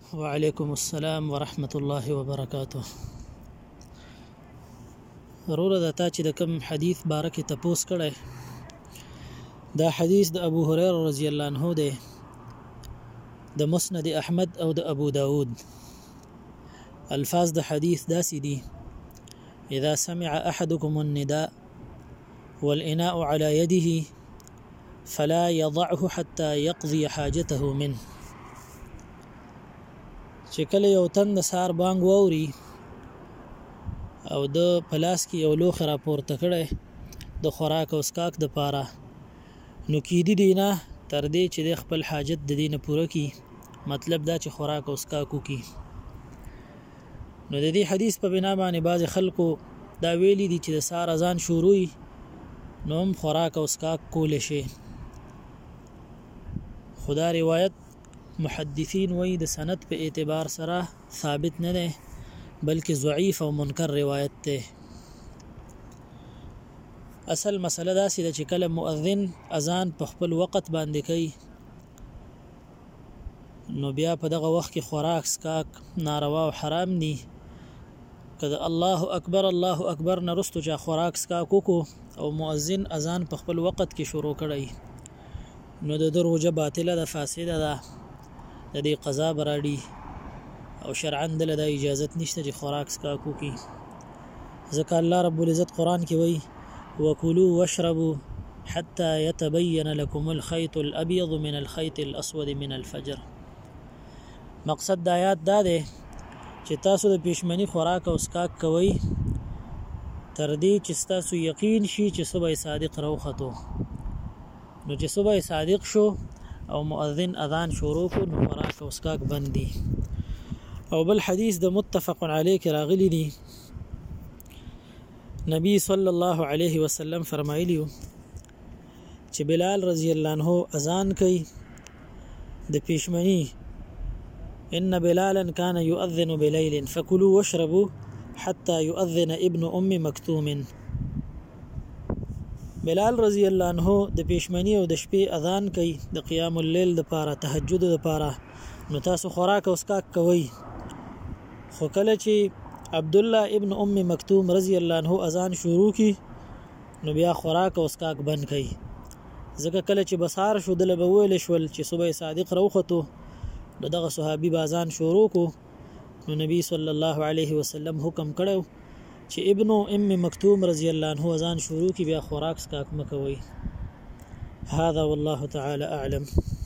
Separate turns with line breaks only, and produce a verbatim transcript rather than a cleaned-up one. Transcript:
وعليكم السلام ورحمة الله وبركاته. ضروره د تا چې د کوم حدیث باره کې تپوس کړی، دا حدیث د ابو هريره رضی الله عنه دی، د مسند احمد او د ابو داود. الفاظ د حدیث داسې دي: اذا سمع احدكم النداء والاناء على يده فلا يضعه حتى يقضي حاجته منه. چې کله یو تن د سار بانګ ووري او د پلاس کې یو لوخ را پورته کړي د خوراک او اسکاک د پاره، نو کیدی دینه تر دې چې د خپل حاجت د دینه پوره کی، مطلب دا چې خوراک او اسکاک وکي. نو د دې حدیث په بنا باندې بعض خلکو دا ویلي دي چې د سار اذان شروع نو هم خوراک او اسکاک کول شي. خدا روایت محدثین وی د سند په اعتبار سره ثابت نه ده، بلکې ضعیف او منکر روایت ده. اصل مسله دا سې چې کله مؤذن اذان په خپل وخت باندې کوي، نو بیا په دغه وخت کې خوراک اسکاک ناروا او حرام دي. کله الله اکبر الله اکبر نرستو چې خوراک اسکاک وکړو او مؤذن اذان په خپل وخت کې شروع کړي، نو د دروجه باطله ده، فاسده ده، د دې قضا براړي او شرعاً دله د اجازت نشته چې خوراک اسکاک وکړي. ځکه الله رب العزت قرآن کې وایي: وکلوا واشربوا حتى يتبين لكم الخيط الابيض من الخيط الاسود من الفجر. مقصد د آیات دا دی چې تاسو د پېشمنی خوراک او اسکاک کوئ تر دې چې تاسو یقین شي چې صبح صادق راوخته. نو چې صبح صادق شو او مؤذن اذان شروع کو، نو خوراک او اسکاک بند دي. او بل حدیث د متفق علیه کې راغلی دی، نبی صلی الله علیه وسلم فرمایلی چې بلال رضی الله عنه اذان کوي د پېشمنی: ان بلالا كان يؤذن بليل فكلوا واشربوا حتى يؤذن ابن ام مكتوم. بلال رضی الله عنه د پېشمنی او د شپې اذان کوي د قیام الليل د پاره، تهجد د پاره، نو تاسو خوراک او اسکاک کوي. خو کله چې عبد الله ابن ام مکتوم رضی الله عنه اذان شروع کی، نو بیا خوراک او اسکاک بند کړي. ځکه کله چې بصار شو دل به ویل شول چې صبح صادق راوخته، نو دغه صحابي بازان شروع کو، نو نبی صلی الله علیه وسلم حکم کړو چې ابن ام مکتوم رضی الله عنه اذان شروع کی، بیا خوراک اسکاک مکوي. هذا والله تعالی اعلم.